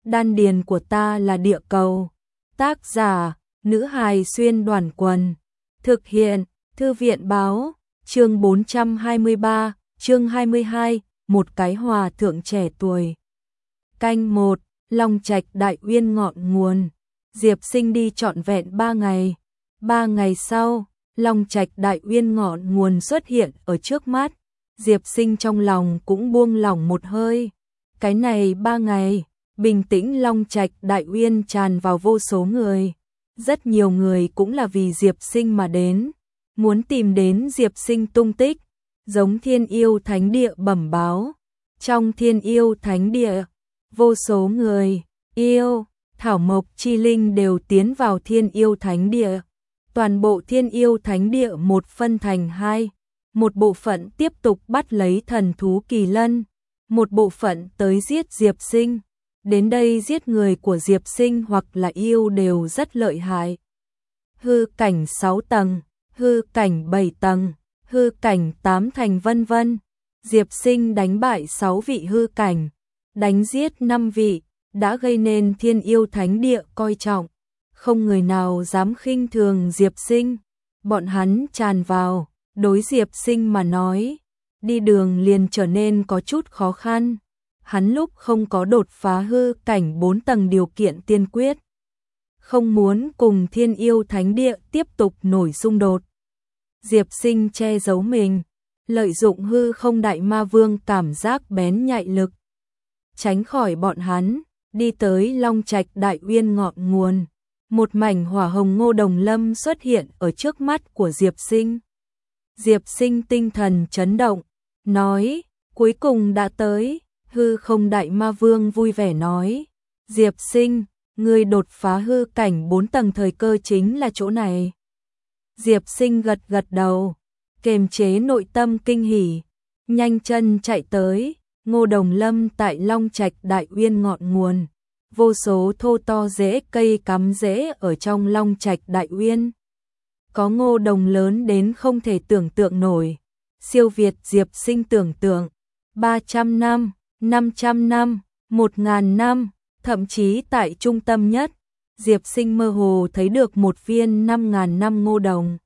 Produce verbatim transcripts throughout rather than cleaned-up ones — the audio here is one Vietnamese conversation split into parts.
đan điền của ta là địa cầu. Tác giả, nữ hài xuyên đoàn quần. Thực hiện, thư viện báo, chương bốn trăm hai mươi ba, chương hai mươi hai, một cái hòa thượng trẻ tuổi. Canh một, Long Trạch Đại Uyên ngọn nguồn. Diệp Sinh đi trọn vẹn ba ngày. Ba ngày sau, Long Trạch Đại Uyên ngọn nguồn xuất hiện ở trước mắt. Diệp Sinh trong lòng cũng buông lỏng một hơi. Cái này ba ngày, bình tĩnh Long Trạch Đại Uyên tràn vào vô số người. Rất nhiều người cũng là vì Diệp Sinh mà đến, muốn tìm đến Diệp Sinh tung tích, giống Thiên Yêu Thánh Địa bẩm báo. Trong Thiên Yêu Thánh Địa, vô số người, yêu, thảo mộc chi linh đều tiến vào Thiên Yêu Thánh Địa. Toàn bộ Thiên Yêu Thánh Địa một phân thành hai, một bộ phận tiếp tục bắt lấy thần thú kỳ lân, một bộ phận tới giết Diệp Sinh. Đến đây giết người của Diệp Sinh hoặc là yêu đều rất lợi hại. Hư cảnh sáu tầng, hư cảnh bảy tầng, hư cảnh tám thành vân vân. Diệp Sinh đánh bại sáu vị hư cảnh, đánh giết năm vị, đã gây nên Thiên Yêu Thánh Địa coi trọng. Không người nào dám khinh thường Diệp Sinh. Bọn hắn tràn vào, đối Diệp Sinh mà nói, đi đường liền trở nên có chút khó khăn. Hắn lúc không có đột phá hư cảnh bốn tầng điều kiện tiên quyết, không muốn cùng Thiên Yêu Thánh Địa tiếp tục nổi xung đột. Diệp Sinh che giấu mình, lợi dụng hư không đại ma vương cảm giác bén nhạy lực, tránh khỏi bọn hắn, đi tới Long Trạch Đại Uyên ngọn nguồn. Một mảnh hỏa hồng ngô đồng lâm xuất hiện ở trước mắt của Diệp Sinh. Diệp Sinh tinh thần chấn động, nói, cuối cùng đã tới. Hư không đại ma vương vui vẻ nói, Diệp Sinh, ngươi đột phá hư cảnh bốn tầng thời cơ chính là chỗ này. Diệp Sinh gật gật đầu, kềm chế nội tâm kinh hỉ, nhanh chân chạy tới. Ngô đồng lâm tại Long Trạch Đại Uyên ngọn nguồn, vô số thô to rễ cây cắm rễ ở trong Long Trạch Đại Uyên. Có ngô đồng lớn đến không thể tưởng tượng nổi, siêu việt Diệp Sinh tưởng tượng. ba trăm năm, năm trăm năm, một nghìn năm, thậm chí tại trung tâm nhất, Diệp Sinh mơ hồ thấy được một viên năm nghìn năm ngô đồng.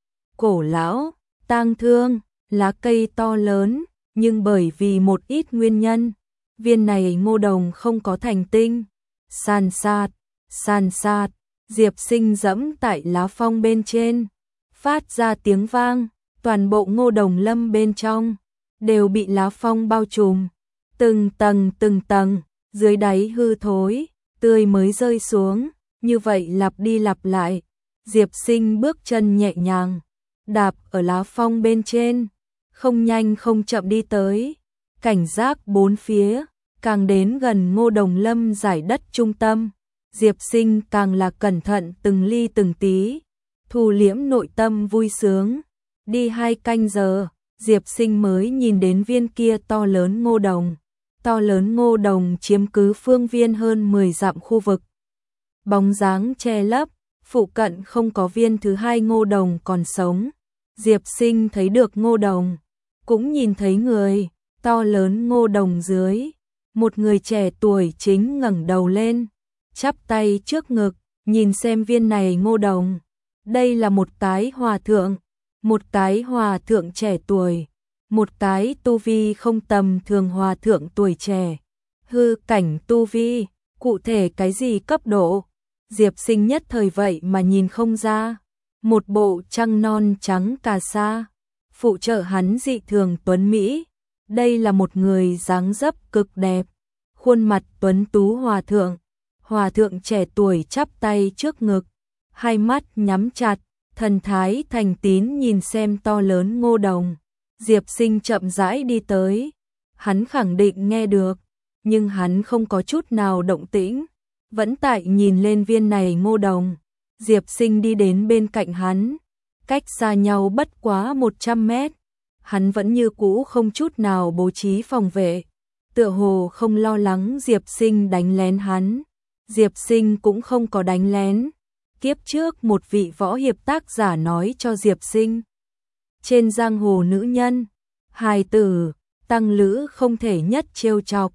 Cổ lão, tang thương, lá cây to lớn, nhưng bởi vì một ít nguyên nhân, viên này ngô đồng không có thành tinh. San sát, san sát, Diệp Sinh dẫm tại lá phong bên trên, phát ra tiếng vang, toàn bộ ngô đồng lâm bên trong đều bị lá phong bao trùm. Từng tầng từng tầng, dưới đáy hư thối, tươi mới rơi xuống, như vậy lặp đi lặp lại. Diệp Sinh bước chân nhẹ nhàng, đạp ở lá phong bên trên, không nhanh không chậm đi tới, cảnh giác bốn phía, càng đến gần ngô đồng lâm giải đất trung tâm. Diệp Sinh càng là cẩn thận từng ly từng tí, thu liễm nội tâm vui sướng. Đi hai canh giờ, Diệp Sinh mới nhìn đến viên kia to lớn ngô đồng. To lớn ngô đồng chiếm cứ phương viên hơn mười dặm khu vực. Bóng dáng che lấp, phụ cận không có viên thứ hai ngô đồng còn sống. Diệp Sinh thấy được ngô đồng, cũng nhìn thấy người. To lớn ngô đồng dưới, một người trẻ tuổi chính ngẩng đầu lên, chắp tay trước ngực, nhìn xem viên này ngô đồng. Đây là một cái hòa thượng, một cái hòa thượng trẻ tuổi. Một cái tu vi không tầm thường hòa thượng tuổi trẻ. Hư cảnh tu vi, cụ thể cái gì cấp độ, Diệp Sinh nhất thời vậy mà nhìn không ra. Một bộ trăng non trắng cà sa, phụ trợ hắn dị thường tuấn Mỹ. Đây là một người dáng dấp cực đẹp, khuôn mặt tuấn tú hòa thượng. Hòa thượng trẻ tuổi chắp tay trước ngực, hai mắt nhắm chặt, thần thái thành tín nhìn xem to lớn ngô đồng. Diệp Sinh chậm rãi đi tới, hắn khẳng định nghe được, nhưng hắn không có chút nào động tĩnh, vẫn tại nhìn lên viên này ngô đồng. Diệp Sinh đi đến bên cạnh hắn, cách xa nhau bất quá một trăm mét, hắn vẫn như cũ không chút nào bố trí phòng vệ, tựa hồ không lo lắng Diệp Sinh đánh lén hắn. Diệp Sinh cũng không có đánh lén. Kiếp trước một vị võ hiệp tác giả nói cho Diệp Sinh, trên giang hồ nữ nhân, hài tử, tăng lữ không thể nhất trêu chọc,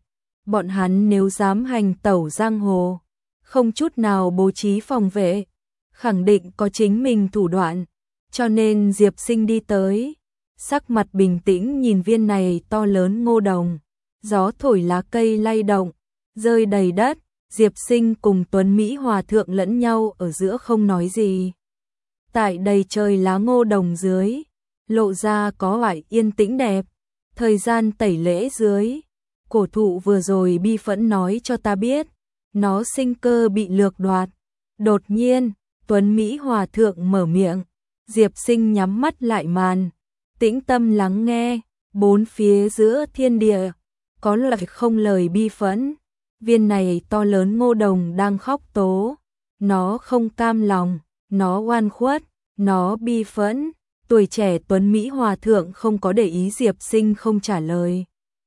bọn hắn nếu dám hành tẩu giang hồ, không chút nào bố trí phòng vệ, khẳng định có chính mình thủ đoạn, cho nên Diệp Sinh đi tới, sắc mặt bình tĩnh nhìn viên này to lớn ngô đồng, gió thổi lá cây lay động, rơi đầy đất, Diệp Sinh cùng Tuấn Mỹ Hòa thượng lẫn nhau ở giữa không nói gì. Tại đầy trời lá ngô đồng dưới, lộ ra có vẻ yên tĩnh đẹp, thời gian tẩy lễ dưới, cổ thụ vừa rồi bi phẫn nói cho ta biết, nó sinh cơ bị lược đoạt. Đột nhiên, Tuấn Mỹ Hòa thượng mở miệng, Diệp Sinh nhắm mắt lại màn, tĩnh tâm lắng nghe, bốn phía giữa thiên địa, có loại không lời bi phẫn. Viên này to lớn ngô đồng đang khóc tố, nó không cam lòng, nó oan khuất, nó bi phẫn. Tuổi trẻ Tuấn Mỹ Hòa thượng không có để ý Diệp Sinh không trả lời,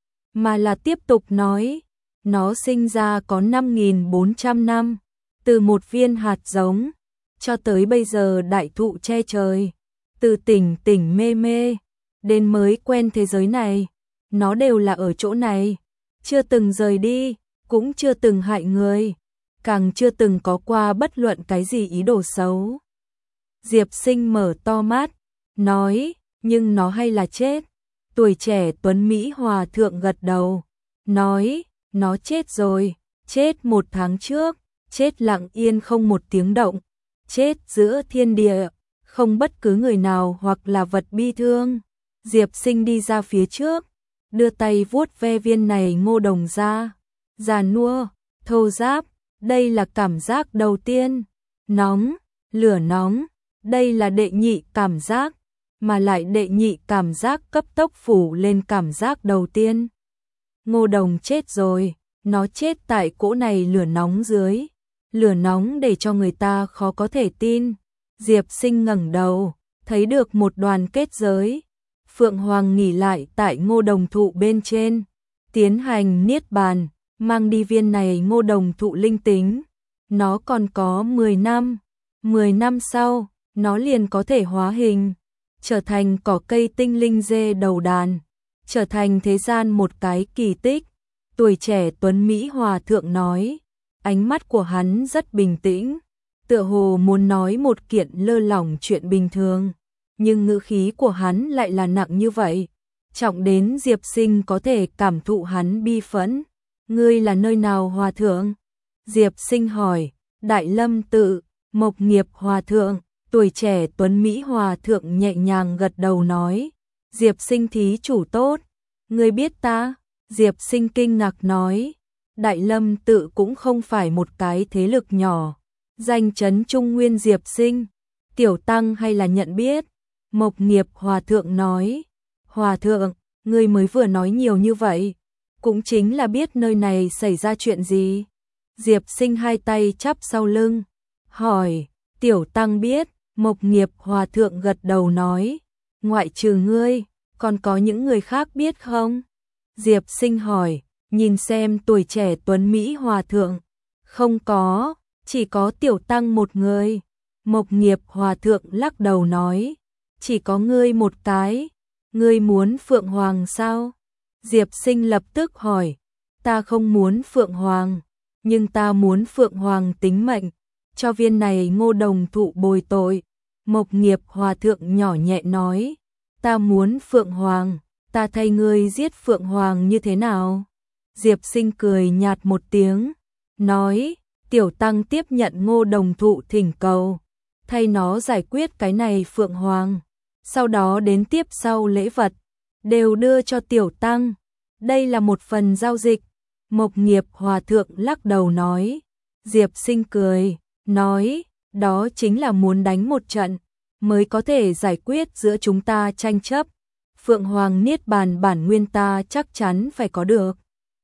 mà là tiếp tục nói, nó sinh ra có năm nghìn bốn trăm năm, từ một viên hạt giống, cho tới bây giờ đại thụ che trời, từ tỉnh tỉnh mê mê, đến mới quen thế giới này, nó đều là ở chỗ này, chưa từng rời đi, cũng chưa từng hại người, càng chưa từng có qua bất luận cái gì ý đồ xấu. Diệp Sinh mở to mắt, nói, nhưng nó hay là chết. Tuổi trẻ Tuấn Mỹ Hòa thượng gật đầu, nói, nó chết rồi, chết một tháng trước, chết lặng yên không một tiếng động, chết giữa thiên địa, không bất cứ người nào hoặc là vật bi thương. Diệp Sinh đi ra phía trước, đưa tay vuốt ve viên này ngô đồng ra, già nua, thô ráp, đây là cảm giác đầu tiên, nóng, lửa nóng, đây là đệ nhị cảm giác, mà lại đệ nhị cảm giác cấp tốc phủ lên cảm giác đầu tiên. Ngô đồng chết rồi, nó chết tại cỗ này lửa nóng dưới, lửa nóng để cho người ta khó có thể tin. Diệp Sinh ngẩng đầu, thấy được một đoàn kết giới, Phượng Hoàng nghỉ lại tại ngô đồng thụ bên trên, tiến hành niết bàn, mang đi viên này ngô đồng thụ linh tính. Nó còn có mười năm, mười năm sau, nó liền có thể hóa hình, trở thành cỏ cây tinh linh dê đầu đàn, trở thành thế gian một cái kỳ tích. Tuổi trẻ Tuấn Mỹ Hòa thượng nói, ánh mắt của hắn rất bình tĩnh, tựa hồ muốn nói một kiện lơ lỏng chuyện bình thường, nhưng ngữ khí của hắn lại là nặng như vậy, trọng đến Diệp Sinh có thể cảm thụ hắn bi phẫn. Ngươi là nơi nào hòa thượng? Diệp Sinh hỏi. Đại Lâm tự. Mộc Nghiệp Hòa thượng. Tuổi trẻ Tuấn Mỹ Hòa thượng nhẹ nhàng gật đầu nói, Diệp Sinh thí chủ tốt, ngươi biết ta? Diệp Sinh kinh ngạc nói, Đại Lâm tự cũng không phải một cái thế lực nhỏ, danh chấn Trung Nguyên. Diệp Sinh, tiểu tăng hay là nhận biết? Mộc Nghiệp Hòa thượng nói, Hòa thượng, ngươi mới vừa nói nhiều như vậy, cũng chính là biết nơi này xảy ra chuyện gì. Diệp Sinh hai tay chắp sau lưng, hỏi, tiểu tăng biết. Mộc Nghiệp Hòa thượng gật đầu nói, ngoại trừ ngươi, còn có những người khác biết không? Diệp Sinh hỏi, nhìn xem tuổi trẻ Tuấn Mỹ Hòa thượng, không có, chỉ có tiểu tăng một người. Mộc Nghiệp Hòa thượng lắc đầu nói, chỉ có ngươi một cái, ngươi muốn Phượng Hoàng sao? Diệp Sinh lập tức hỏi, ta không muốn Phượng Hoàng, nhưng ta muốn Phượng Hoàng tính mệnh, cho viên này ngô đồng thụ bồi tội. Mộc Nghiệp Hòa thượng nhỏ nhẹ nói, ta muốn Phượng Hoàng, ta thay ngươi giết Phượng Hoàng như thế nào? Diệp Sinh cười nhạt một tiếng, nói, tiểu tăng tiếp nhận ngô đồng thụ thỉnh cầu, thay nó giải quyết cái này Phượng Hoàng, sau đó đến tiếp sau lễ vật, đều đưa cho tiểu tăng, đây là một phần giao dịch. Mộc Nghiệp Hòa thượng lắc đầu nói. Diệp Sinh cười, nói, đó chính là muốn đánh một trận, mới có thể giải quyết giữa chúng ta tranh chấp. Phượng Hoàng niết bàn bản nguyên ta chắc chắn phải có được.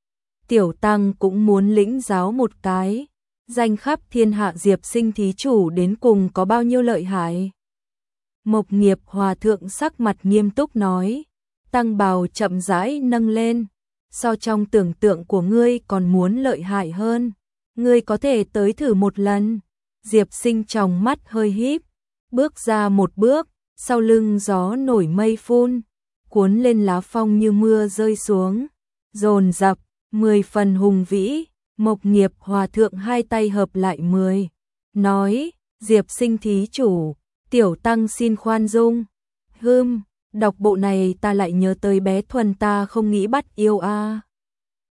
Tiểu tăng cũng muốn lĩnh giáo một cái, danh khắp thiên hạ Diệp Sinh thí chủ đến cùng có bao nhiêu lợi hại. Mộc Nghiệp Hòa thượng sắc mặt nghiêm túc nói, tăng bào chậm rãi nâng lên, so trong tưởng tượng của ngươi còn muốn lợi hại hơn, ngươi có thể tới thử một lần. Diệp Sinh trong mắt hơi híp, bước ra một bước, sau lưng gió nổi mây phun, cuốn lên lá phong như mưa rơi xuống, dồn dập, mười phần hùng vĩ. Mộc Nghiệp Hòa thượng hai tay hợp lại mười, nói, Diệp Sinh thí chủ, tiểu tăng xin khoan dung. Hưm, đọc bộ này ta lại nhớ tới bé Thuần ta không nghĩ bắt yêu a.